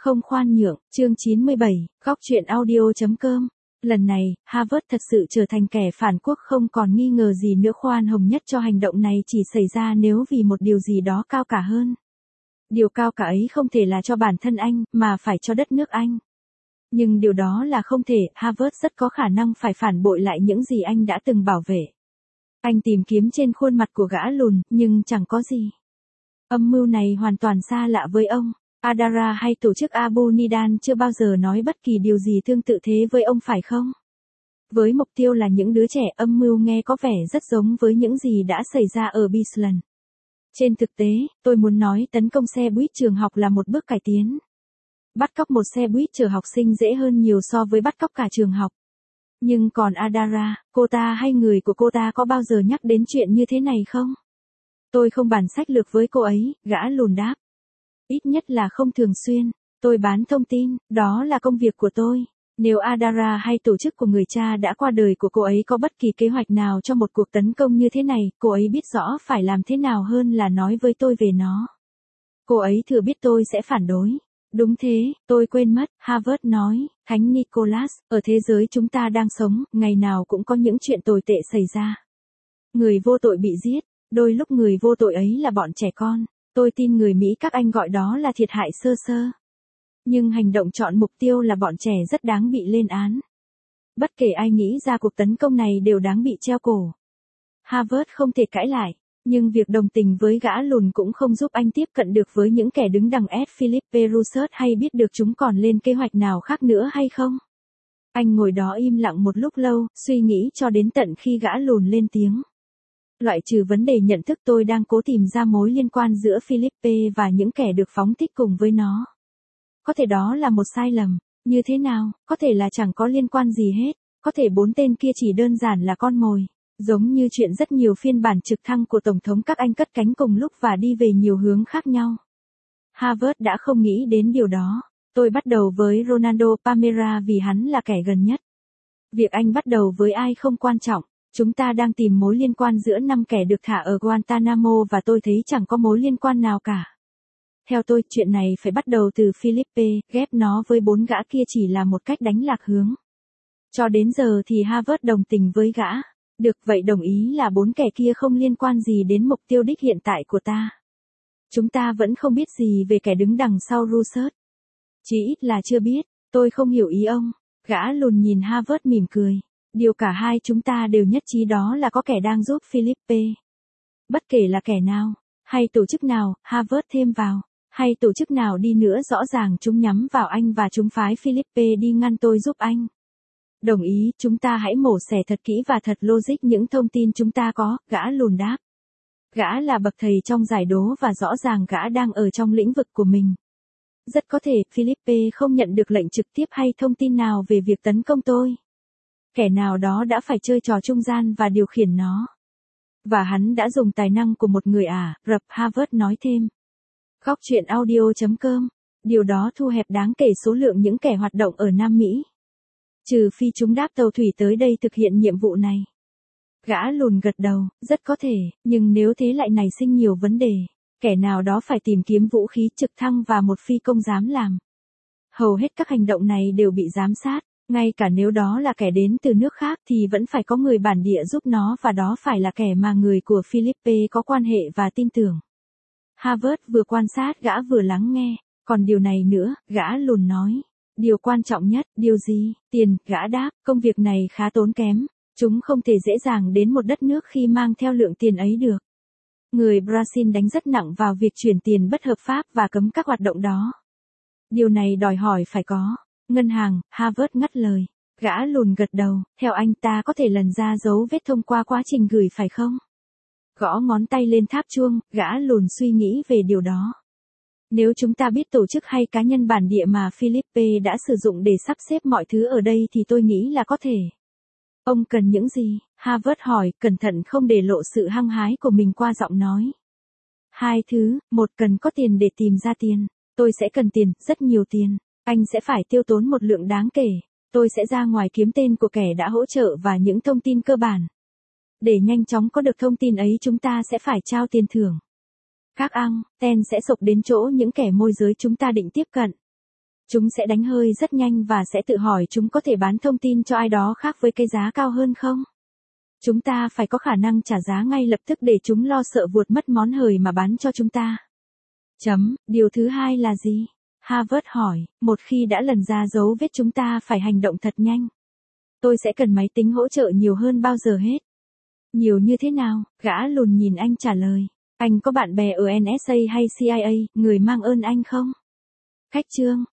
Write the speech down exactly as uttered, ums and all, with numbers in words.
Không khoan nhượng, chương chín mươi bảy, góc truyện audio.com. Lần này, Harvard thật sự trở thành kẻ phản quốc không còn nghi ngờ gì nữa. Khoan hồng nhất cho hành động này chỉ xảy ra nếu vì một điều gì đó cao cả hơn. Điều cao cả ấy không thể là cho bản thân anh, mà phải cho đất nước anh. Nhưng điều đó là không thể, Harvard rất có khả năng phải phản bội lại những gì anh đã từng bảo vệ. Anh tìm kiếm trên khuôn mặt của gã lùn, nhưng chẳng có gì. Âm mưu này hoàn toàn xa lạ với ông. Adara hay tổ chức Abu Nidan chưa bao giờ nói bất kỳ điều gì tương tự thế với ông phải không? Với mục tiêu là những đứa trẻ, âm mưu nghe có vẻ rất giống với những gì đã xảy ra ở Bisland. Trên thực tế, tôi muốn nói tấn công xe buýt trường học là một bước cải tiến. Bắt cóc một xe buýt chở học sinh dễ hơn nhiều so với bắt cóc cả trường học. Nhưng còn Adara, cô ta hay người của cô ta có bao giờ nhắc đến chuyện như thế này không? Tôi không bàn sách lược với cô ấy, gã lùn đáp. Ít nhất là không thường xuyên. Tôi bán thông tin, đó là công việc của tôi. Nếu Adara hay tổ chức của người cha đã qua đời của cô ấy có bất kỳ kế hoạch nào cho một cuộc tấn công như thế này, cô ấy biết rõ phải làm thế nào hơn là nói với tôi về nó. Cô ấy thừa biết tôi sẽ phản đối. Đúng thế, tôi quên mất, Harvard nói, Thánh Nicholas, ở thế giới chúng ta đang sống, ngày nào cũng có những chuyện tồi tệ xảy ra. Người vô tội bị giết, đôi lúc người vô tội ấy là bọn trẻ con. Tôi tin người Mỹ các anh gọi đó là thiệt hại sơ sơ. Nhưng hành động chọn mục tiêu là bọn trẻ rất đáng bị lên án. Bất kể ai nghĩ ra cuộc tấn công này đều đáng bị treo cổ. Harvard không thể cãi lại, nhưng việc đồng tình với gã lùn cũng không giúp anh tiếp cận được với những kẻ đứng đằng S. Philippe Rousseau hay biết được chúng còn lên kế hoạch nào khác nữa hay không. Anh ngồi đó im lặng một lúc lâu, suy nghĩ cho đến tận khi gã lùn lên tiếng. Loại trừ vấn đề nhận thức, tôi đang cố tìm ra mối liên quan giữa Philippe và những kẻ được phóng thích cùng với nó. Có thể đó là một sai lầm. Như thế nào? Có thể là chẳng có liên quan gì hết. Có thể bốn tên kia chỉ đơn giản là con mồi. Giống như chuyện rất nhiều phiên bản trực thăng của Tổng thống các anh cất cánh cùng lúc và đi về nhiều hướng khác nhau. Harvard đã không nghĩ đến điều đó. Tôi bắt đầu với Ronaldo Palmera vì hắn là kẻ gần nhất. Việc anh bắt đầu với ai không quan trọng. Chúng ta đang tìm mối liên quan giữa năm kẻ được thả ở Guantanamo và tôi thấy chẳng có mối liên quan nào cả. Theo tôi, chuyện này phải bắt đầu từ Philippe, ghép nó với bốn gã kia chỉ là một cách đánh lạc hướng. Cho đến giờ thì Harvard đồng tình với gã. Được, vậy đồng ý là bốn kẻ kia không liên quan gì đến mục tiêu đích hiện tại của ta. Chúng ta vẫn không biết gì về kẻ đứng đằng sau Rousseau. Chỉ ít là chưa biết, tôi không hiểu ý ông. Gã lùn nhìn Harvard mỉm cười. Điều cả hai chúng ta đều nhất trí đó là có kẻ đang giúp Philippe. Bất kể là kẻ nào, hay tổ chức nào, Harvard thêm vào, hay tổ chức nào đi nữa rõ ràng chúng nhắm vào anh và chúng phái Philippe đi ngăn tôi giúp anh. Đồng ý, chúng ta hãy mổ xẻ thật kỹ và thật logic những thông tin chúng ta có, gã lùn đáp. Gã là bậc thầy trong giải đố và rõ ràng gã đang ở trong lĩnh vực của mình. Rất có thể, Philippe không nhận được lệnh trực tiếp hay thông tin nào về việc tấn công tôi. Kẻ nào đó đã phải chơi trò trung gian và điều khiển nó. Và hắn đã dùng tài năng của một người Ả Rập, Harvard nói thêm. Góc truyện audio.com. Điều đó thu hẹp đáng kể số lượng những kẻ hoạt động ở Nam Mỹ. Trừ phi chúng đáp tàu thủy tới đây thực hiện nhiệm vụ này. Gã lùn gật đầu, rất có thể, nhưng nếu thế lại nảy sinh nhiều vấn đề. Kẻ nào đó phải tìm kiếm vũ khí trực thăng và một phi công dám làm. Hầu hết các hành động này đều bị giám sát. Ngay cả nếu đó là kẻ đến từ nước khác thì vẫn phải có người bản địa giúp nó và đó phải là kẻ mà người của Philippe có quan hệ và tin tưởng. Harvard vừa quan sát gã vừa lắng nghe. Còn điều này nữa, gã lùn nói. Điều quan trọng nhất, điều gì? Tiền, gã đáp, công việc này khá tốn kém. Chúng không thể dễ dàng đến một đất nước khi mang theo lượng tiền ấy được. Người Brazil đánh rất nặng vào việc chuyển tiền bất hợp pháp và cấm các hoạt động đó. Điều này đòi hỏi phải có. Ngân hàng, Harvard ngắt lời. Gã lùn gật đầu, theo anh ta có thể lần ra dấu vết thông qua quá trình gửi phải không? Gõ ngón tay lên tháp chuông, gã lùn suy nghĩ về điều đó. Nếu chúng ta biết tổ chức hay cá nhân bản địa mà Philippe đã sử dụng để sắp xếp mọi thứ ở đây thì tôi nghĩ là có thể. Ông cần những gì? Harvard hỏi, cẩn thận không để lộ sự hăng hái của mình qua giọng nói. Hai thứ, một cần có tiền để tìm ra tiền. Tôi sẽ cần tiền, rất nhiều tiền. Anh sẽ phải tiêu tốn một lượng đáng kể. Tôi sẽ ra ngoài kiếm tên của kẻ đã hỗ trợ và những thông tin cơ bản. Để nhanh chóng có được thông tin ấy chúng ta sẽ phải trao tiền thưởng. Các ăn, ten sẽ sộc đến chỗ những kẻ môi giới chúng ta định tiếp cận. Chúng sẽ đánh hơi rất nhanh và sẽ tự hỏi chúng có thể bán thông tin cho ai đó khác với cái giá cao hơn không? Chúng ta phải có khả năng trả giá ngay lập tức để chúng lo sợ vuột mất món hời mà bán cho chúng ta. Chấm, điều thứ hai là gì? Harvard hỏi, một khi đã lần ra dấu vết chúng ta phải hành động thật nhanh. Tôi sẽ cần máy tính hỗ trợ nhiều hơn bao giờ hết. Nhiều như thế nào? Gã lùn nhìn anh trả lời. Anh có bạn bè ở en ét a hay xê i a, người mang ơn anh không? Khách trương,